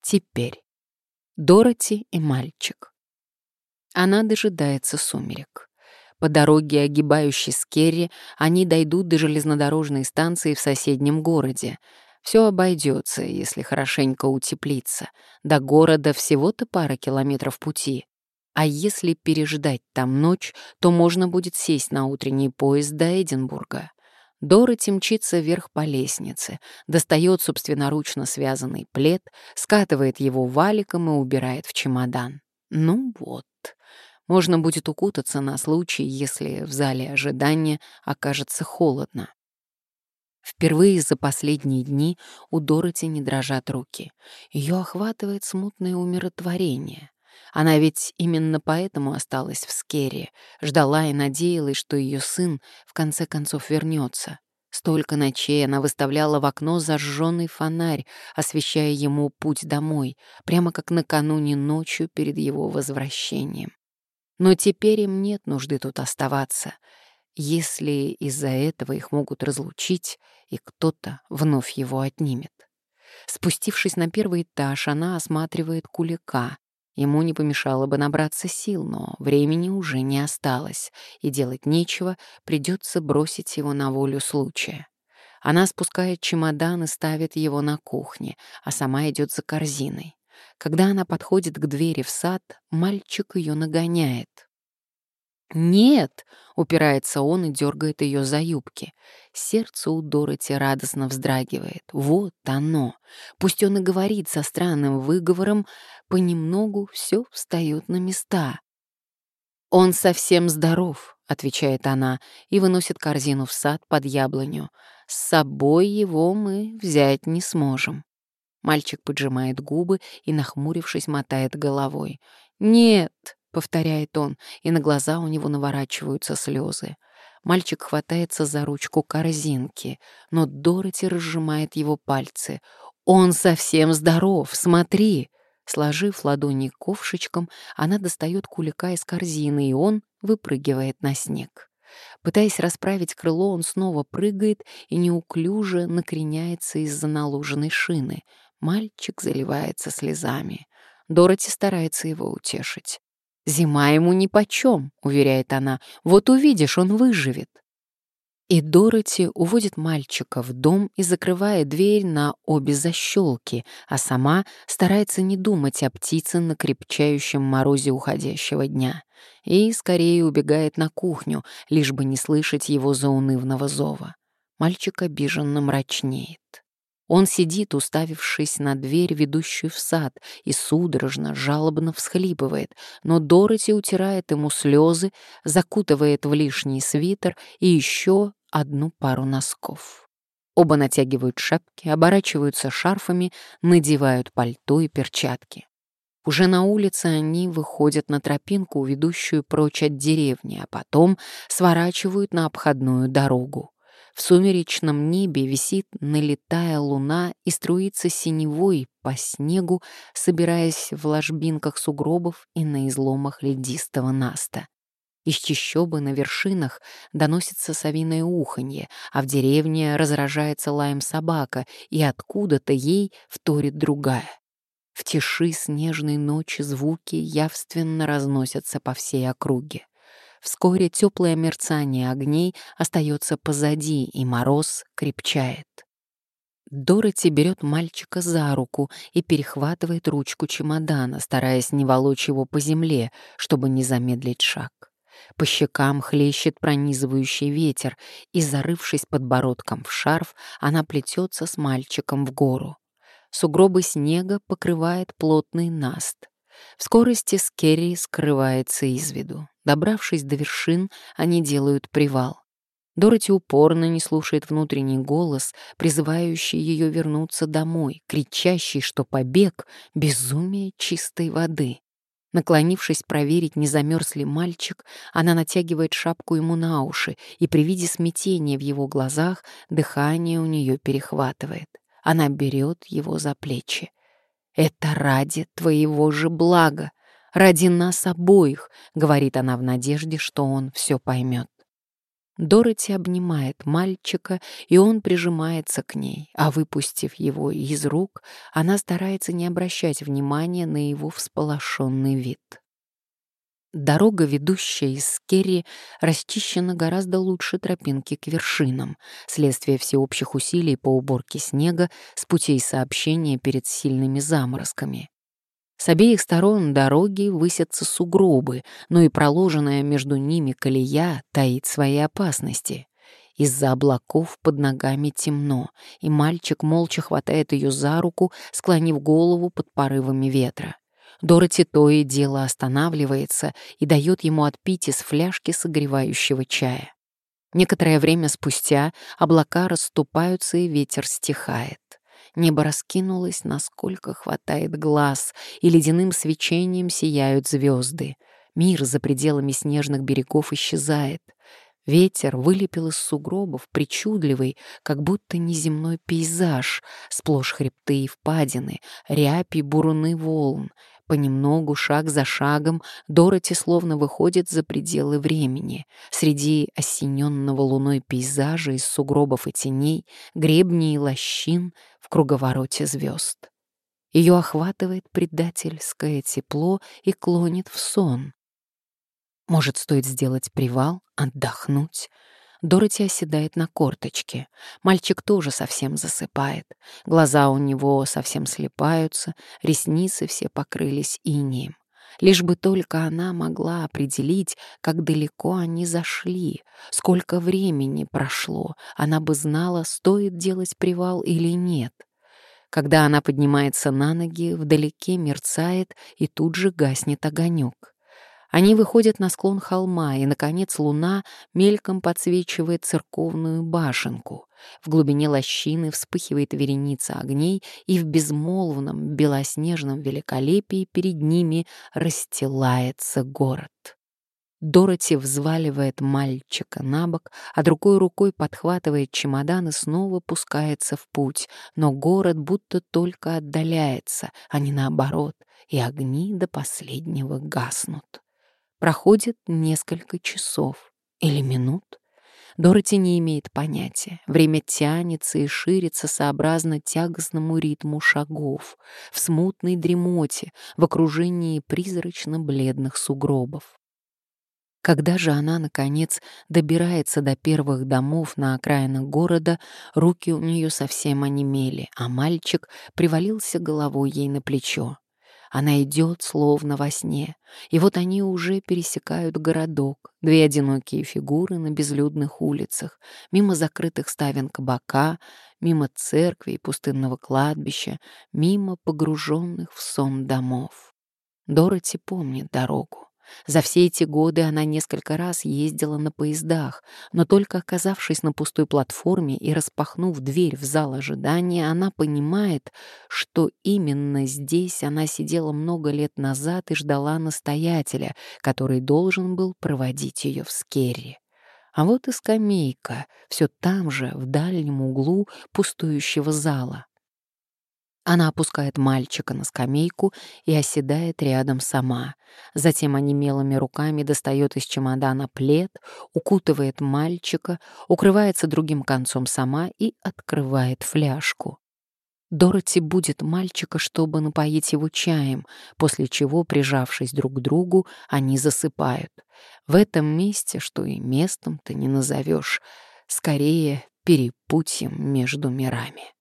Теперь. Дороти и мальчик. Она дожидается сумерек. По дороге, огибающей Скерри, они дойдут до железнодорожной станции в соседнем городе. Все обойдется, если хорошенько утеплиться. До города всего-то пара километров пути. А если переждать там ночь, то можно будет сесть на утренний поезд до Эдинбурга. Дороти мчится вверх по лестнице, достает собственноручно связанный плед, скатывает его валиком и убирает в чемодан. Ну вот, можно будет укутаться на случай, если в зале ожидания окажется холодно. Впервые за последние дни у Дороти не дрожат руки. Ее охватывает смутное умиротворение. Она ведь именно поэтому осталась в Скерри, ждала и надеялась, что ее сын в конце концов вернется. Столько ночей она выставляла в окно зажженный фонарь, освещая ему путь домой, прямо как накануне ночью перед его возвращением. Но теперь им нет нужды тут оставаться, если из-за этого их могут разлучить, и кто-то вновь его отнимет. Спустившись на первый этаж, она осматривает Кулика. Ему не помешало бы набраться сил, но времени уже не осталось, и делать нечего, придется бросить его на волю случая. Она спускает чемодан и ставит его на кухне, а сама идет за корзиной. Когда она подходит к двери в сад, мальчик ее нагоняет. «Нет!» — упирается он и дергает ее за юбки. Сердце у Дороти радостно вздрагивает. Вот оно! Пусть он и говорит со странным выговором, понемногу все встает на места. «Он совсем здоров», — отвечает она и выносит корзину в сад под яблоню. «С собой его мы взять не сможем». Мальчик поджимает губы и, нахмурившись, мотает головой. «Нет», — повторяет он, и на глаза у него наворачиваются слезы. Мальчик хватается за ручку корзинки, но Дороти разжимает его пальцы. «Он совсем здоров, смотри!» Сложив ладони ковшичком, она достает Кулика из корзины, и он выпрыгивает на снег. Пытаясь расправить крыло, он снова прыгает и неуклюже накреняется из-за наложенной шины. Мальчик заливается слезами. Дороти старается его утешить. «Зима ему нипочем», — уверяет она. «Вот увидишь, он выживет». И Дороти уводит мальчика в дом и закрывает дверь на обе защелки, а сама старается не думать о птице на крепчающем морозе уходящего дня. И скорее убегает на кухню, лишь бы не слышать его заунывного зова. Мальчик обиженно мрачнеет. Он сидит, уставившись на дверь, ведущую в сад, и судорожно, жалобно всхлипывает, но Дороти утирает ему слезы, закутывает в лишний свитер и еще одну пару носков. Оба натягивают шапки, оборачиваются шарфами, надевают пальто и перчатки. Уже на улице они выходят на тропинку, ведущую прочь от деревни, а потом сворачивают на обходную дорогу. В сумеречном небе висит налетая луна и струится синевой по снегу, собираясь в ложбинках сугробов и на изломах ледистого наста. Из чащобы на вершинах доносится совиное уханье, а в деревне разражается лаем собака, и откуда-то ей вторит другая. В тиши снежной ночи звуки явственно разносятся по всей округе. Вскоре теплое мерцание огней остается позади, и мороз крепчает. Дороти берет мальчика за руку и перехватывает ручку чемодана, стараясь не волочь его по земле, чтобы не замедлить шаг. По щекам хлещет пронизывающий ветер, и, зарывшись подбородком в шарф, она плетется с мальчиком в гору. Сугробы снега покрывает плотный наст. В скорости Скерри скрывается из виду. Добравшись до вершин, они делают привал. Дороти упорно не слушает внутренний голос, призывающий ее вернуться домой, кричащий, что побег — безумие чистой воды. Наклонившись проверить, не замерз ли мальчик, она натягивает шапку ему на уши, и при виде смятения в его глазах дыхание у нее перехватывает. Она берет его за плечи. «Это ради твоего же блага, ради нас обоих», — говорит она в надежде, что он все поймет. Дороти обнимает мальчика, и он прижимается к ней, а выпустив его из рук, она старается не обращать внимания на его всполошенный вид. Дорога, ведущая из Керри, расчищена гораздо лучше тропинки к вершинам, вследствие всеобщих усилий по уборке снега с путей сообщения перед сильными заморозками. С обеих сторон дороги высятся сугробы, но и проложенная между ними колея таит свои опасности. Из-за облаков под ногами темно, и мальчик молча хватает ее за руку, склонив голову под порывами ветра. Дороти то и дело останавливается и дает ему отпить из фляжки согревающего чая. Некоторое время спустя облака расступаются, и ветер стихает. Небо раскинулось, насколько хватает глаз, и ледяным свечением сияют звезды. Мир за пределами снежных берегов исчезает. Ветер вылепил из сугробов причудливый, как будто неземной пейзаж, сплошь хребты и впадины, рябь и буруны волн. Понемногу, шаг за шагом, Дороти словно выходит за пределы времени. Среди осененного луной пейзажа из сугробов и теней, гребней и лощин в круговороте звезд. Ее охватывает предательское тепло и клонит в сон. Может, стоит сделать привал, отдохнуть? Дороти оседает на корточке. Мальчик тоже совсем засыпает. Глаза у него совсем слипаются, ресницы все покрылись инеем. Лишь бы только она могла определить, как далеко они зашли, сколько времени прошло, она бы знала, стоит делать привал или нет. Когда она поднимается на ноги, вдалеке мерцает и тут же гаснет огонек. Они выходят на склон холма, и, наконец, луна мельком подсвечивает церковную башенку. В глубине лощины вспыхивает вереница огней, и в безмолвном белоснежном великолепии перед ними расстилается город. Дороти взваливает мальчика на бок, а другой рукой подхватывает чемодан и снова пускается в путь, но город будто только отдаляется, а не наоборот, и огни до последнего гаснут. Проходит несколько часов или минут. Дороти не имеет понятия. Время тянется и ширится сообразно тягостному ритму шагов, в смутной дремоте, в окружении призрачно-бледных сугробов. Когда же она, наконец, добирается до первых домов на окраинах города, руки у нее совсем онемели, а мальчик привалился головой ей на плечо. Она идет, словно во сне, и вот они уже пересекают городок, две одинокие фигуры на безлюдных улицах, мимо закрытых ставен кабака, мимо церкви и пустынного кладбища, мимо погруженных в сон домов. Дороти помнит дорогу. За все эти годы она несколько раз ездила на поездах, но только оказавшись на пустой платформе и распахнув дверь в зал ожидания, она понимает, что именно здесь она сидела много лет назад и ждала настоятеля, который должен был проводить ее в Скерри. А вот и скамейка, все там же, в дальнем углу пустующего зала. Она опускает мальчика на скамейку и оседает рядом сама. Затем онемелыми руками достает из чемодана плед, укутывает мальчика, укрывается другим концом сама и открывает фляжку. Дороти будит мальчика, чтобы напоить его чаем, после чего, прижавшись друг к другу, они засыпают. В этом месте, что и местом-то не назовешь, скорее перепутьем между мирами.